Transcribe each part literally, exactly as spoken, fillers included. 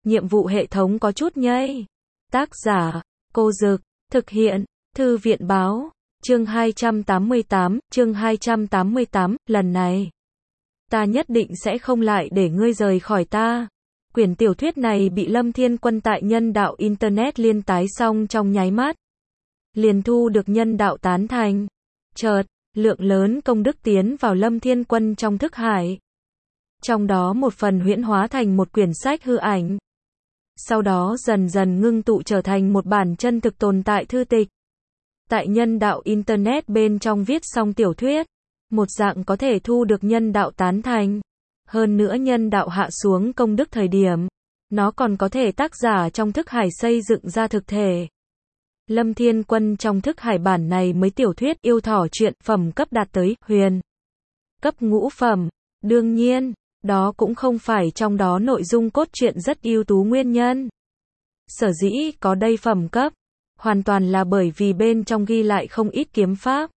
nhiệm vụ hệ thống có chút nhây. Tác giả, Cô Dực, thực hiện, Thư viện Báo, chương hai trăm tám mươi tám, chương hai trăm tám mươi tám, lần này, ta nhất định sẽ không lại để ngươi rời khỏi ta. Quyển tiểu thuyết này bị Lâm Thiên Quân tại nhân đạo Internet liên tái xong trong nháy mắt. Liền thu được nhân đạo tán thành. Chợt, lượng lớn công đức tiến vào Lâm Thiên Quân trong thức hải. Trong đó một phần huyễn hóa thành một quyển sách hư ảnh. Sau đó dần dần ngưng tụ trở thành một bản chân thực tồn tại thư tịch. Tại nhân đạo Internet bên trong viết xong tiểu thuyết, một dạng có thể thu được nhân đạo tán thành. Hơn nữa nhân đạo hạ xuống công đức thời điểm, nó còn có thể tác giả trong thức hải xây dựng ra thực thể. Lâm Thiên Quân trong thức hải bản này mới tiểu thuyết yêu thỏ truyện phẩm cấp đạt tới huyền cấp ngũ phẩm. Đương nhiên, đó cũng không phải trong đó nội dung cốt truyện rất ưu tú nguyên nhân. Sở dĩ có đây phẩm cấp, hoàn toàn là bởi vì bên trong ghi lại không ít kiếm pháp.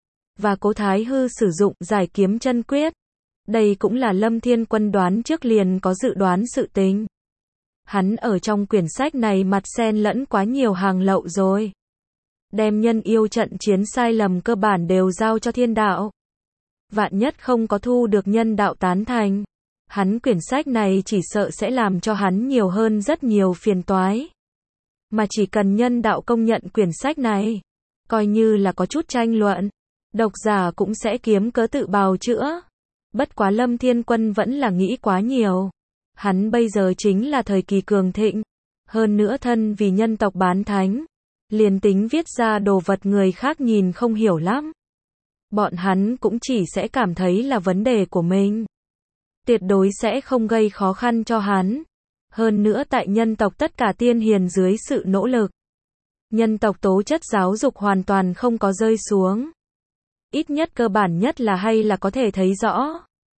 Và Cố Thái Hư sử dụng giải kiếm chân quyết. Đây cũng là Lâm Thiên Quân đoán trước liền có dự đoán sự tình. Hắn ở trong quyển sách này mặt xen lẫn quá nhiều hàng lậu rồi. Đem nhân yêu trận chiến sai lầm cơ bản đều giao cho thiên đạo. Vạn nhất không có thu được nhân đạo tán thành. Hắn quyển sách này chỉ sợ sẽ làm cho hắn nhiều hơn rất nhiều phiền toái. Mà chỉ cần nhân đạo công nhận quyển sách này, coi như là có chút tranh luận, độc giả cũng sẽ kiếm cớ tự bào chữa. Bất quá Lâm Thiên Quân vẫn là nghĩ quá nhiều. Hắn bây giờ chính là thời kỳ cường thịnh. Hơn nữa thân vì nhân tộc bán thánh. Liền tính viết ra đồ vật người khác nhìn không hiểu lắm. Bọn hắn cũng chỉ sẽ cảm thấy là vấn đề của mình. Tuyệt đối sẽ không gây khó khăn cho hắn. Hơn nữa tại nhân tộc tất cả tiên hiền dưới sự nỗ lực. Nhân tộc tố chất giáo dục hoàn toàn không có rơi xuống. Ít nhất cơ bản nhất là hay là có thể thấy rõ.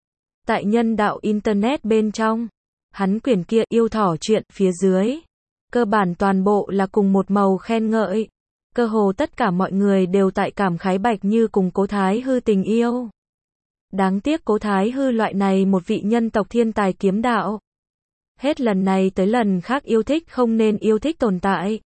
Tại nhân đạo Internet bên trong, hắn quyển kia yêu thỏ truyện phía dưới. Cơ bản toàn bộ là cùng một màu khen ngợi. Cơ hồ tất cả mọi người đều tại cảm khái Bạch Như cùng Cố Thái Hư tình yêu. Đáng tiếc Cố Thái Hư loại này một vị nhân tộc thiên tài kiếm đạo. Hết lần này tới lần khác yêu thích không nên yêu thích tồn tại.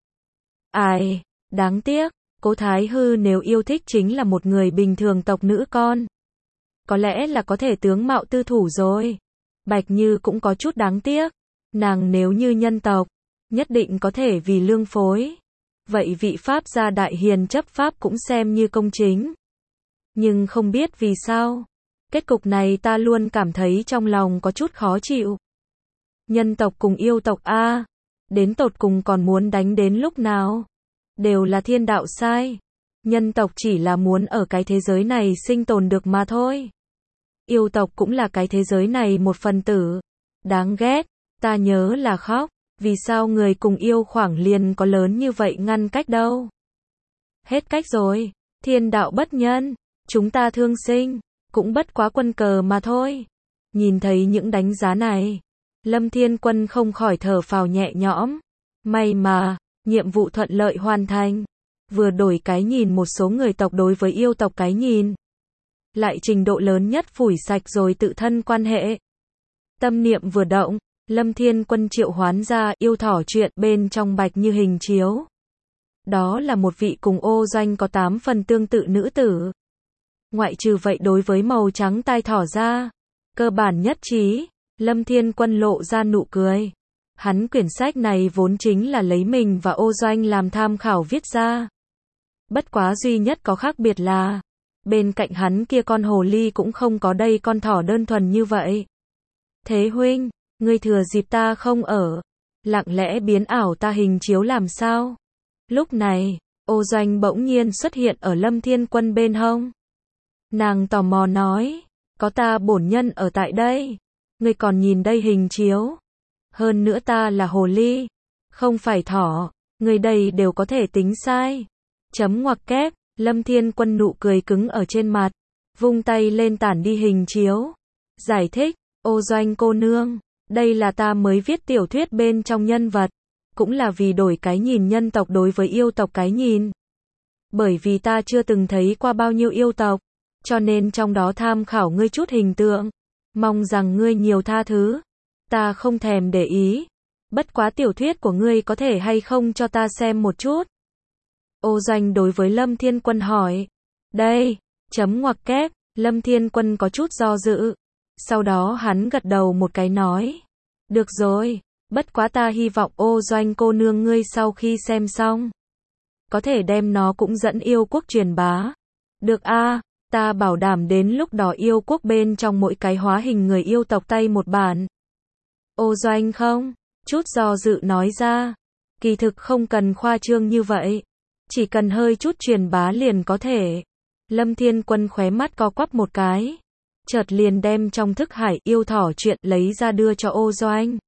Ai, đáng tiếc, Cố Thái Hư nếu yêu thích chính là một người bình thường tộc nữ con. Có lẽ là có thể tướng mạo tư thủ rồi. Bạch Như cũng có chút đáng tiếc. Nàng nếu như nhân tộc, nhất định có thể vì lương phối. Vậy vị Pháp gia đại hiền chấp Pháp cũng xem như công chính. Nhưng không biết vì sao. Kết cục này ta luôn cảm thấy trong lòng có chút khó chịu. Nhân tộc cùng yêu tộc A. Đến tột cùng còn muốn đánh đến lúc nào. Đều là thiên đạo sai. Nhân tộc chỉ là muốn ở cái thế giới này sinh tồn được mà thôi. Yêu tộc cũng là cái thế giới này một phần tử. Đáng ghét, ta nhớ là khóc. Vì sao người cùng yêu khoảng liền có lớn như vậy ngăn cách đâu? Hết cách rồi. Thiên đạo bất nhân. Chúng ta thương sinh. Cũng bất quá quân cờ mà thôi. Nhìn thấy những đánh giá này. Lâm Thiên Quân không khỏi thở phào nhẹ nhõm. May mà, nhiệm vụ thuận lợi hoàn thành. Vừa đổi cái nhìn một số người tộc đối với yêu tộc cái nhìn. Lại trình độ lớn nhất phủi sạch rồi tự thân quan hệ. Tâm niệm vừa động, Lâm Thiên Quân triệu hoán ra yêu thỏ truyện bên trong Bạch Như hình chiếu. Đó là một vị cùng Ô Doanh có tám phần tương tự nữ tử. Ngoại trừ vậy đối với màu trắng tai thỏ ra, cơ bản nhất trí, Lâm Thiên Quân lộ ra nụ cười. Hắn quyển sách này vốn chính là lấy mình và Ô Doanh làm tham khảo viết ra. Bất quá duy nhất có khác biệt là, bên cạnh hắn kia con hồ ly cũng không có đây con thỏ đơn thuần như vậy. Thế huynh, ngươi thừa dịp ta không ở, lặng lẽ biến ảo ta hình chiếu làm sao? Lúc này, Ô Doanh bỗng nhiên xuất hiện ở Lâm Thiên Quân bên hông. Nàng tò mò nói, có ta bổn nhân ở tại đây, ngươi còn nhìn đây hình chiếu. Hơn nữa ta là hồ ly, không phải thỏ, ngươi đây đều có thể tính sai. Chấm ngoặc kép, Lâm Thiên Quân nụ cười cứng ở trên mặt, vung tay lên tản đi hình chiếu. Giải thích, Ô Doanh cô nương, đây là ta mới viết tiểu thuyết bên trong nhân vật, cũng là vì đổi cái nhìn nhân tộc đối với yêu tộc cái nhìn. Bởi vì ta chưa từng thấy qua bao nhiêu yêu tộc, cho nên trong đó tham khảo ngươi chút hình tượng, mong rằng ngươi nhiều tha thứ. Ta không thèm để ý. Bất quá tiểu thuyết của ngươi có thể hay không cho ta xem một chút? Ô Doanh đối với Lâm Thiên Quân hỏi. Đây, chấm ngoặc kép, Lâm Thiên Quân có chút do dự. Sau đó hắn gật đầu một cái nói. Được rồi, bất quá ta hy vọng Ô Doanh cô nương ngươi sau khi xem xong, có thể đem nó cũng dẫn yêu quốc truyền bá. Được a, ta bảo đảm đến lúc đó yêu quốc bên trong mỗi cái hóa hình người yêu tộc tay một bản. Ô Doanh không, chút do dự nói ra. Kỳ thực không cần khoa trương như vậy. Chỉ cần hơi chút truyền bá liền có thể. Lâm Thiên Quân khóe mắt co quắp một cái. Chợt liền đem trong thức hải yêu thỏ chuyện lấy ra đưa cho Ô Doanh.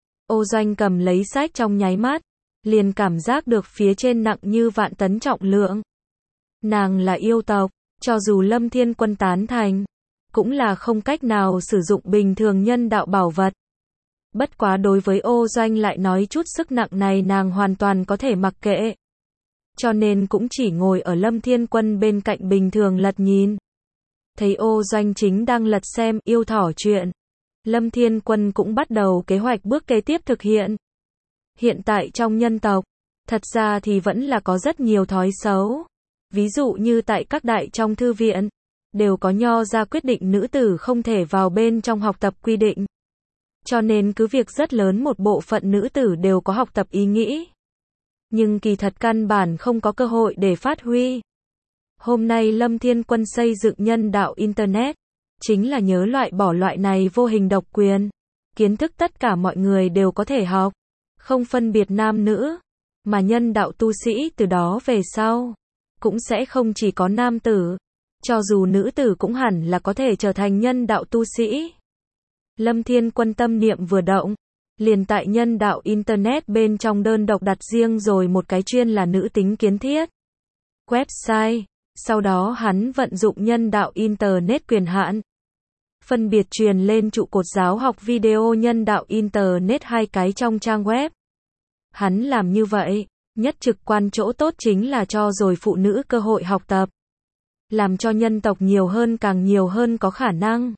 Ô Doanh cầm lấy sách trong nháy mắt. Liền cảm giác được phía trên nặng như vạn tấn trọng lượng. Nàng là yêu tộc, cho dù Lâm Thiên Quân tán thành, cũng là không cách nào sử dụng bình thường nhân đạo bảo vật. Bất quá đối với Ô Doanh lại nói chút sức nặng này nàng hoàn toàn có thể mặc kệ. Cho nên cũng chỉ ngồi ở Lâm Thiên Quân bên cạnh bình thường lật nhìn. Thấy Ô Doanh chính đang lật xem yêu thỏ chuyện. Lâm Thiên Quân cũng bắt đầu kế hoạch bước kế tiếp thực hiện. Hiện tại trong nhân tộc, thật ra thì vẫn là có rất nhiều thói xấu. Ví dụ như tại các đại trong thư viện, đều có nho ra quyết định nữ tử không thể vào bên trong học tập quy định. Cho nên cứ việc rất lớn một bộ phận nữ tử đều có học tập ý nghĩ. Nhưng kỳ thật căn bản không có cơ hội để phát huy. Hôm nay Lâm Thiên Quân xây dựng nhân đạo Internet, chính là nhớ loại bỏ loại này vô hình độc quyền. Kiến thức tất cả mọi người đều có thể học, không phân biệt nam nữ, mà nhân đạo tu sĩ từ đó về sau, cũng sẽ không chỉ có nam tử, cho dù nữ tử cũng hẳn là có thể trở thành nhân đạo tu sĩ. Lâm Thiên Quân tâm niệm vừa động, liền tại nhân đạo Internet bên trong đơn độc đặt riêng rồi một cái chuyên là nữ tính kiến thiết website, sau đó hắn vận dụng nhân đạo Internet quyền hạn, phân biệt truyền lên trụ cột giáo học video nhân đạo Internet hai cái trong trang web. Hắn làm như vậy, nhất trực quan chỗ tốt chính là cho rồi phụ nữ cơ hội học tập, làm cho nhân tộc nhiều hơn càng nhiều hơn có khả năng.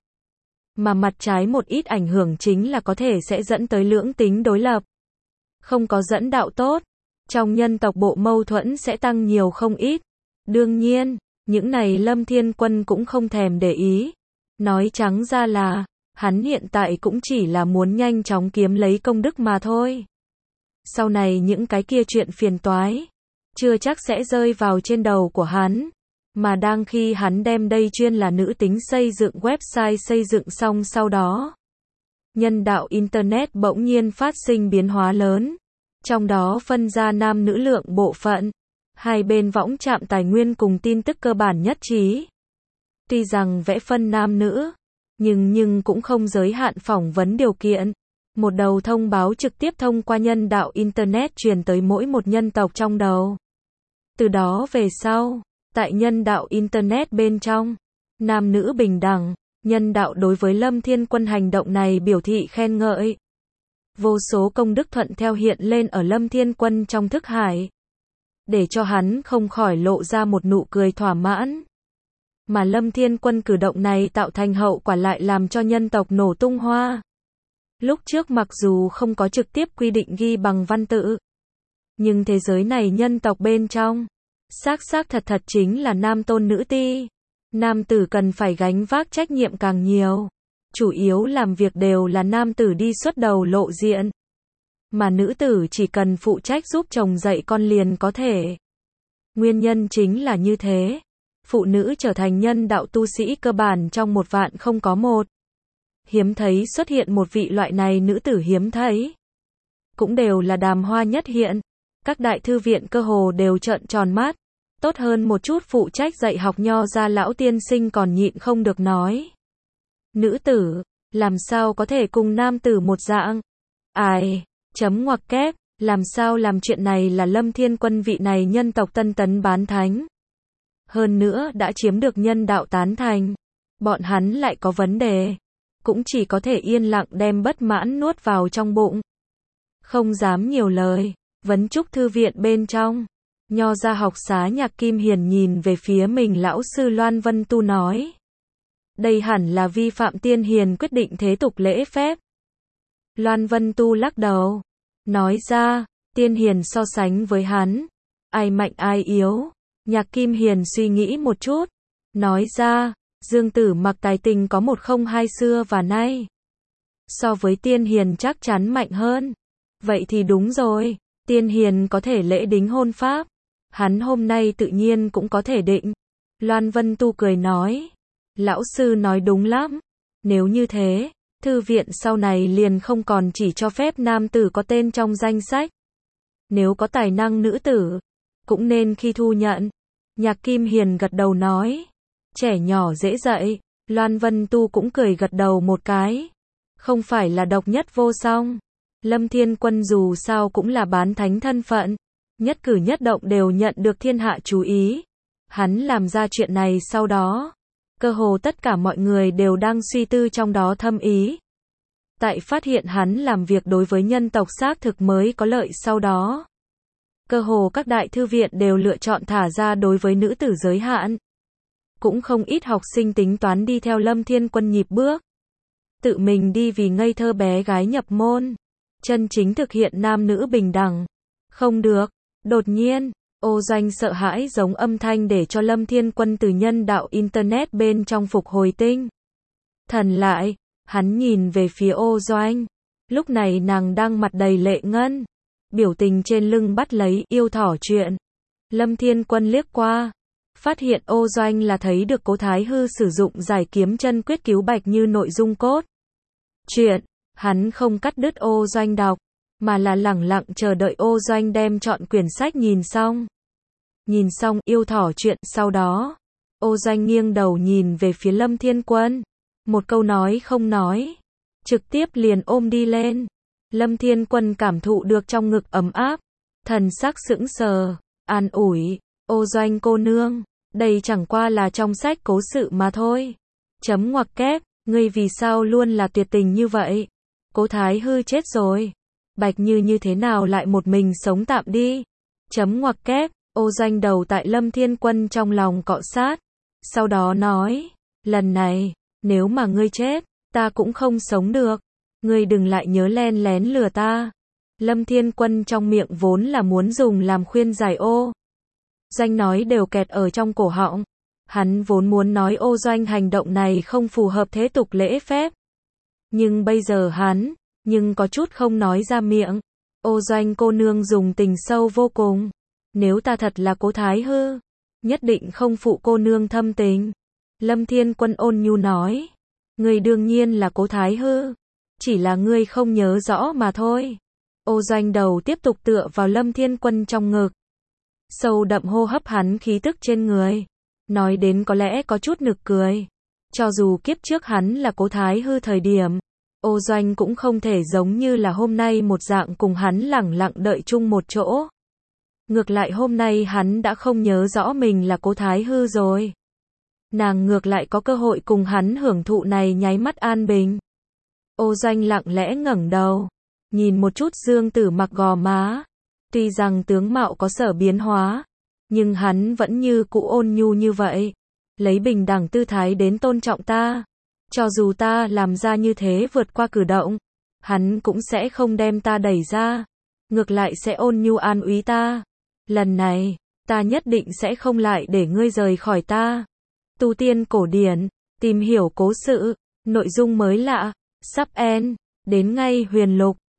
Mà mặt trái một ít ảnh hưởng chính là có thể sẽ dẫn tới lưỡng tính đối lập. Không có dẫn đạo tốt, trong nhân tộc bộ mâu thuẫn sẽ tăng nhiều không ít. Đương nhiên, những này Lâm Thiên Quân cũng không thèm để ý. Nói trắng ra là, hắn hiện tại cũng chỉ là muốn nhanh chóng kiếm lấy công đức mà thôi. Sau này những cái kia chuyện phiền toái, chưa chắc sẽ rơi vào trên đầu của hắn. Mà đang khi hắn đem đây chuyên là nữ tính xây dựng website xây dựng xong sau đó, nhân đạo Internet bỗng nhiên phát sinh biến hóa lớn. Trong đó phân ra nam nữ lượng bộ phận. Hai bên võng chạm tài nguyên cùng tin tức cơ bản nhất trí. Tuy rằng vẽ phân nam nữ, nhưng nhưng cũng không giới hạn phỏng vấn điều kiện. Một đầu thông báo trực tiếp thông qua nhân đạo Internet truyền tới mỗi một nhân tộc trong đầu. Từ đó về sau, tại nhân đạo Internet bên trong, nam nữ bình đẳng, nhân đạo đối với Lâm Thiên Quân hành động này biểu thị khen ngợi. Vô số công đức thuận theo hiện lên ở Lâm Thiên Quân trong thức hải, để cho hắn không khỏi lộ ra một nụ cười thỏa mãn. Mà Lâm Thiên Quân cử động này tạo thành hậu quả lại làm cho nhân tộc nổ tung hoa. Lúc trước mặc dù không có trực tiếp quy định ghi bằng văn tự, nhưng thế giới này nhân tộc bên trong, xác xác thật thật chính là nam tôn nữ ti. Nam tử cần phải gánh vác trách nhiệm càng nhiều. Chủ yếu làm việc đều là nam tử đi xuất đầu lộ diện. Mà nữ tử chỉ cần phụ trách giúp chồng dạy con liền có thể. Nguyên nhân chính là như thế. Phụ nữ trở thành nhân đạo tu sĩ cơ bản trong một vạn không có một. Hiếm thấy xuất hiện một vị loại này nữ tử hiếm thấy. Cũng đều là đàm hoa nhất hiện. Các đại thư viện cơ hồ đều trợn tròn mắt. Tốt hơn một chút phụ trách dạy học nho ra lão tiên sinh còn nhịn không được nói. Nữ tử, làm sao có thể cùng nam tử một dạng? Ai, chấm ngoặc kép, làm sao làm chuyện này là Lâm Thiên Quân vị này nhân tộc tân tấn bán thánh. Hơn nữa đã chiếm được nhân đạo tán thành. Bọn hắn lại có vấn đề. Cũng chỉ có thể yên lặng đem bất mãn nuốt vào trong bụng. Không dám nhiều lời, vấn trúc thư viện bên trong. Nho ra học xá Nhạc Kim Hiền nhìn về phía mình lão sư Loan Vân Tu nói. Đây hẳn là vi phạm tiên hiền quyết định thế tục lễ phép. Loan Vân Tu lắc đầu. nói ra, Tiên Hiền so sánh với hắn, ai mạnh ai yếu. Nhạc Kim Hiền suy nghĩ một chút, nói ra, Dương Tử Mặc tài tình có một không hai xưa và nay. So với Tiên Hiền chắc chắn mạnh hơn. Vậy thì đúng rồi, Tiên Hiền có thể lễ đính hôn pháp. Hắn hôm nay tự nhiên cũng có thể định. Loan Vân Tu cười nói, lão sư nói đúng lắm. Nếu như thế, thư viện sau này liền không còn chỉ cho phép nam tử có tên trong danh sách. Nếu có tài năng nữ tử, cũng nên khi thu nhận. Nhạc Kim Hiền gật đầu nói, trẻ nhỏ dễ dạy. Loan Vân Tu cũng cười gật đầu một cái. Không phải là độc nhất vô song. Lâm Thiên Quân dù sao cũng là bán thánh thân phận, nhất cử nhất động đều nhận được thiên hạ chú ý. Hắn làm ra chuyện này sau đó, cơ hồ tất cả mọi người đều đang suy tư trong đó thâm ý. Tại phát hiện hắn làm việc đối với nhân tộc xác thực mới có lợi sau đó. Cơ hồ các đại thư viện đều lựa chọn thả ra đối với nữ tử giới hạn. Cũng không ít học sinh tính toán đi theo Lâm Thiên Quân nhịp bước. Tự mình đi vì ngây thơ bé gái nhập môn. Chân chính thực hiện nam nữ bình đẳng. Không được. Đột nhiên, Ô Doanh sợ hãi giống âm thanh để cho Lâm Thiên Quân từ nhân đạo Internet bên trong phục hồi tinh thần lại. Hắn nhìn về phía Ô Doanh. Lúc này nàng đang mặt đầy lệ ngân. Biểu tình trên lưng bắt lấy yêu thỏ chuyện. Lâm Thiên Quân liếc qua. Phát hiện Ô Doanh là thấy được Cố Thái Hư sử dụng giải kiếm chân quyết cứu Bạch Như nội dung cốt chuyện. Hắn không cắt đứt Ô Doanh đọc, mà là lẳng lặng chờ đợi Ô Doanh đem chọn quyển sách nhìn xong. Nhìn xong yêu thỏ chuyện sau đó, Ô Doanh nghiêng đầu nhìn về phía Lâm Thiên Quân. Một câu nói không nói, trực tiếp liền ôm đi lên. Lâm Thiên Quân cảm thụ được trong ngực ấm áp, thần sắc sững sờ, an ủi, Ô Doanh cô nương, đây chẳng qua là trong sách cố sự mà thôi. Chấm ngoặc kép, ngươi vì sao luôn là tuyệt tình như vậy? Cố Thái Hư chết rồi. Bạch Như như thế nào lại một mình sống tạm đi? Chấm ngoặc kép, Ô Doanh đầu tại Lâm Thiên Quân trong lòng cọ sát. Sau đó nói, lần này, nếu mà ngươi chết, ta cũng không sống được. Ngươi đừng lại nhớ len lén lừa ta. Lâm Thiên Quân trong miệng vốn là muốn dùng làm khuyên giải Ô Doanh nói đều kẹt ở trong cổ họng. Hắn vốn muốn nói Ô Doanh hành động này không phù hợp thế tục lễ phép. Nhưng bây giờ hắn, nhưng có chút không nói ra miệng. Ô Doanh cô nương dùng tình sâu vô cùng. Nếu ta thật là Cố Thái Hư, nhất định không phụ cô nương thâm tình. Lâm Thiên Quân ôn nhu nói. Ngươi đương nhiên là Cố Thái Hư. Chỉ là ngươi không nhớ rõ mà thôi. Ô Doanh đầu tiếp tục tựa vào Lâm Thiên Quân trong ngực. Sâu đậm hô hấp hắn khí tức trên người. Nói đến có lẽ có chút nực cười. Cho dù kiếp trước hắn là Cố Thái Hư thời điểm, Ô Doanh cũng không thể giống như là hôm nay một dạng cùng hắn lẳng lặng đợi chung một chỗ. Ngược lại hôm nay hắn đã không nhớ rõ mình là Cố Thái Hư rồi. Nàng ngược lại có cơ hội cùng hắn hưởng thụ này nháy mắt an bình. Ô Doanh lặng lẽ ngẩng đầu, nhìn một chút Dương Tử Mặc gò má. Tuy rằng tướng mạo có sở biến hóa, nhưng hắn vẫn như cũ ôn nhu như vậy. Lấy bình đẳng tư thái đến tôn trọng ta. Cho dù ta làm ra như thế vượt qua cử động, hắn cũng sẽ không đem ta đẩy ra. Ngược lại sẽ ôn nhu an úy ta. Lần này, ta nhất định sẽ không lại để ngươi rời khỏi ta. Tu tiên cổ điển, tìm hiểu cố sự, nội dung mới lạ, sắp end, đến ngay huyền lục.